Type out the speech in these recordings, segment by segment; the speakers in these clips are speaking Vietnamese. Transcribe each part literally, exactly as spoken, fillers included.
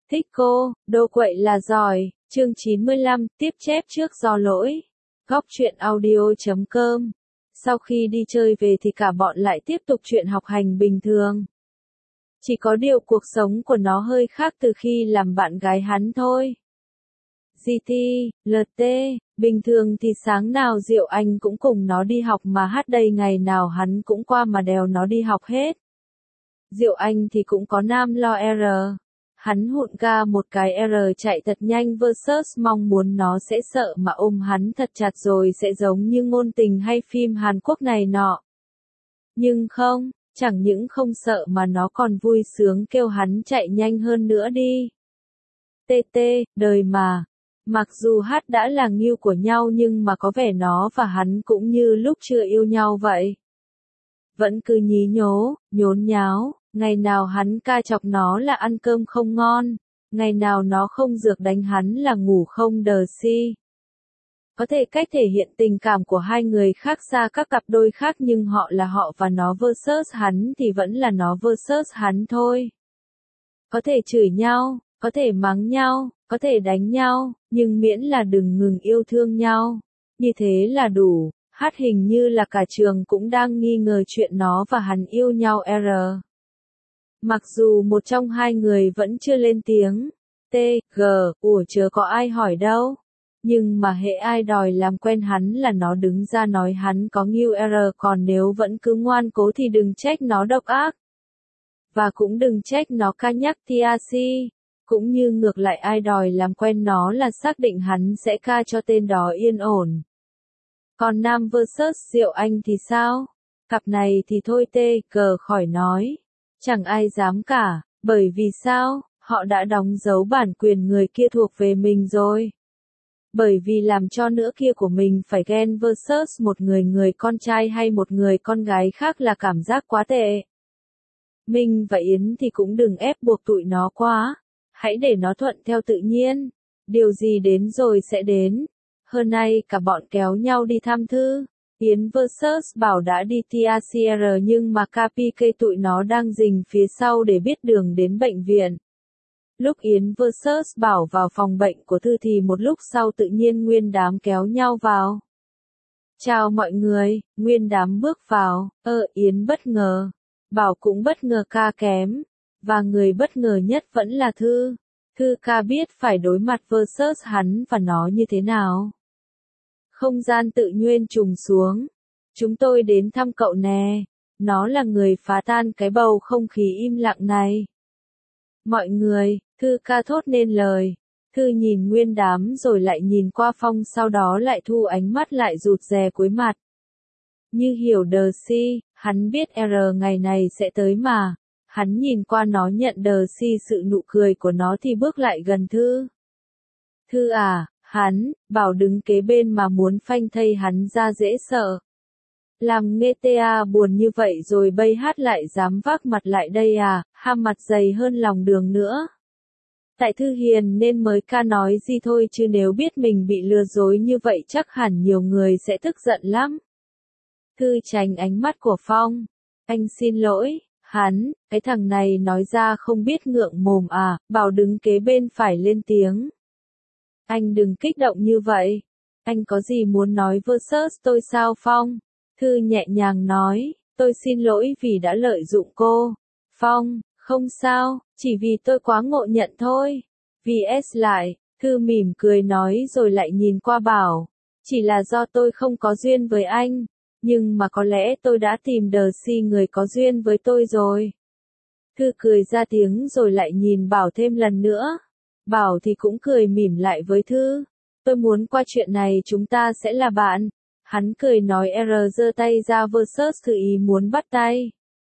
Thích cô, đồ quậy là giỏi, chương chín mươi lăm, tiếp chép trước do lỗi. Góc truyện audio chấm com. Sau khi đi chơi về thì cả bọn lại tiếp tục chuyện học hành bình thường. Chỉ có điều cuộc sống của nó hơi khác từ khi làm bạn gái hắn thôi. giê tê, lờ tê, bình thường thì sáng nào Diệu Anh cũng cùng nó đi học mà hát đây ngày nào hắn cũng qua mà đèo nó đi học hết. Diệu Anh thì cũng có nam lo R. Hắn hụn ga một cái R chạy thật nhanh versus mong muốn nó sẽ sợ mà ôm hắn thật chặt rồi sẽ giống như ngôn tình hay phim Hàn Quốc này nọ. Nhưng không, chẳng những không sợ mà nó còn vui sướng kêu hắn chạy nhanh hơn nữa đi. tê tê, đời mà. Mặc dù hát đã là ngưu của nhau nhưng mà có vẻ nó và hắn cũng như lúc chưa yêu nhau vậy. Vẫn cứ nhí nhố, nhốn nháo, ngày nào hắn ca chọc nó là ăn cơm không ngon, ngày nào nó không dược đánh hắn là ngủ không đờ si. Có thể cách thể hiện tình cảm của hai người khác xa các cặp đôi khác nhưng họ là họ và nó versus hắn thì vẫn là nó versus hắn thôi. Có thể chửi nhau, có thể mắng nhau, có thể đánh nhau, nhưng miễn là đừng ngừng yêu thương nhau. Như thế là đủ. Hát hình như là cả trường cũng đang nghi ngờ chuyện nó và hắn yêu nhau R. Mặc dù một trong hai người vẫn chưa lên tiếng. T, G, ủa chớ có ai hỏi đâu. Nhưng mà hễ ai đòi làm quen hắn là nó đứng ra nói hắn có ngưu R, còn nếu vẫn cứ ngoan cố thì đừng trách nó độc ác. Và cũng đừng trách nó ca nhắc tê a xê. Cũng như ngược lại ai đòi làm quen nó là xác định hắn sẽ ca cho tên đó yên ổn. Còn nam versus Diệu Anh thì sao? Cặp này thì thôi tê, cờ khỏi nói. Chẳng ai dám cả, bởi vì sao? Họ đã đóng dấu bản quyền người kia thuộc về mình rồi. Bởi vì làm cho nửa kia của mình phải ghen versus một người người con trai hay một người con gái khác là cảm giác quá tệ. Minh và Yến thì cũng đừng ép buộc tụi nó quá. Hãy để nó thuận theo tự nhiên. Điều gì đến rồi sẽ đến. Hôm nay cả bọn kéo nhau đi thăm Thư. Yến versus Bảo đã đi tê a xê rờ nhưng mà ca pê ca tụi nó đang rình phía sau để biết đường đến bệnh viện. Lúc Yến versus Bảo vào phòng bệnh của Thư thì một lúc sau tự nhiên nguyên đám kéo nhau vào. Chào mọi người, nguyên đám bước vào, ơ Yến bất ngờ. Bảo cũng bất ngờ ca kém. Và người bất ngờ nhất vẫn là Thư. Thư ca biết phải đối mặt versus hắn và nó như thế nào. Không gian tự nhiên trùng xuống. Chúng tôi đến thăm cậu nè. Nó là người phá tan cái bầu không khí im lặng này. Mọi người, Thư ca thốt nên lời. Thư nhìn nguyên đám rồi lại nhìn qua Phong sau đó lại thu ánh mắt lại rụt rè cuối mặt. Như hiểu đờ si, hắn biết R ngày này sẽ tới mà. Hắn nhìn qua nó nhận đờ si sự nụ cười của nó thì bước lại gần Thư. Thư à, hắn, Bảo đứng kế bên mà muốn phanh thây hắn ra dễ sợ. Làm nghe tê a buồn như vậy rồi bây hát lại dám vác mặt lại đây à, ham mặt dày hơn lòng đường nữa. Tại Thư hiền nên mới ca nói gì thôi chứ nếu biết mình bị lừa dối như vậy chắc hẳn nhiều người sẽ tức giận lắm. Thư tránh ánh mắt của Phong. Anh xin lỗi. Hắn, cái thằng này nói ra không biết ngượng mồm à, Bảo đứng kế bên phải lên tiếng. Anh đừng kích động như vậy. Anh có gì muốn nói versus tôi sao Phong? Thư nhẹ nhàng nói, tôi xin lỗi vì đã lợi dụng cô. Phong, không sao, chỉ vì tôi quá ngộ nhận thôi. vê ét lại, Thư mỉm cười nói rồi lại nhìn qua Bảo. Chỉ là do tôi không có duyên với anh. Nhưng mà có lẽ tôi đã tìm đờ si người có duyên với tôi rồi. Thư cười ra tiếng rồi lại nhìn Bảo thêm lần nữa. Bảo thì cũng cười mỉm lại với Thư. Tôi muốn qua chuyện này chúng ta sẽ là bạn. Hắn cười nói R giơ tay ra versus Thư ý muốn bắt tay.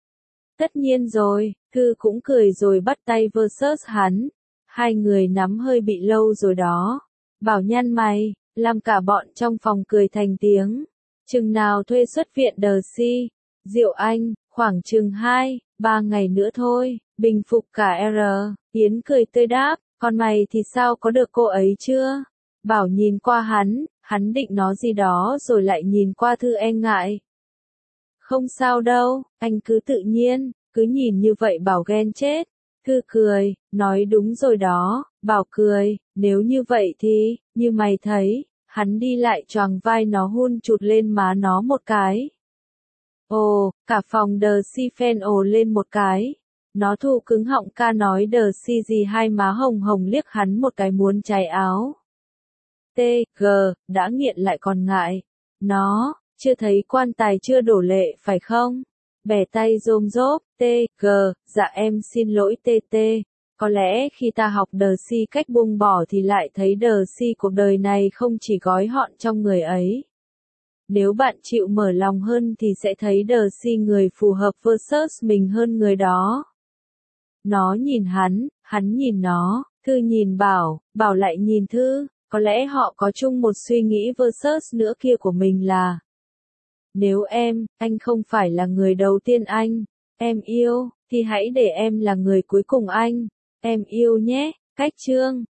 Tất nhiên rồi, Thư cũng cười rồi bắt tay versus hắn. Hai người nắm hơi bị lâu rồi đó. Bảo nhăn mày, làm cả bọn trong phòng cười thành tiếng. Chừng nào thuê xuất viện đờ si, Diệu Anh, khoảng chừng hai, ba ngày nữa thôi, bình phục cả R, Yến cười tươi đáp, còn mày thì sao có được cô ấy chưa? Bảo nhìn qua hắn, hắn định nói gì đó rồi lại nhìn qua Thư e ngại. Không sao đâu, anh cứ tự nhiên, cứ nhìn như vậy Bảo ghen chết. Thư cười, nói đúng rồi đó, Bảo cười, nếu như vậy thì, như mày thấy, hắn đi lại choàng vai nó hun chụt lên má nó một cái. Ồ, cả phòng đờ si phen ồ lên một cái. Nó thu cứng họng ca nói đờ si gì hai má hồng hồng liếc hắn một cái muốn cháy áo. T, G, đã nghiện lại còn ngại. Nó, chưa thấy quan tài chưa đổ lệ phải không? Bẻ tay rôm rốp, T, G, dạ em xin lỗi tê tê. Có lẽ khi ta học đờ si cách buông bỏ thì lại thấy đờ si cuộc đời này không chỉ gói gọn trong người ấy. Nếu bạn chịu mở lòng hơn thì sẽ thấy đờ si người phù hợp versus mình hơn người đó. Nó nhìn hắn, hắn nhìn nó, Thư nhìn Bảo, Bảo lại nhìn Thư, có lẽ họ có chung một suy nghĩ versus nữa kia của mình là: nếu em, anh không phải là người đầu tiên anh, em yêu, thì hãy để em là người cuối cùng anh, em yêu nhé, cách chương.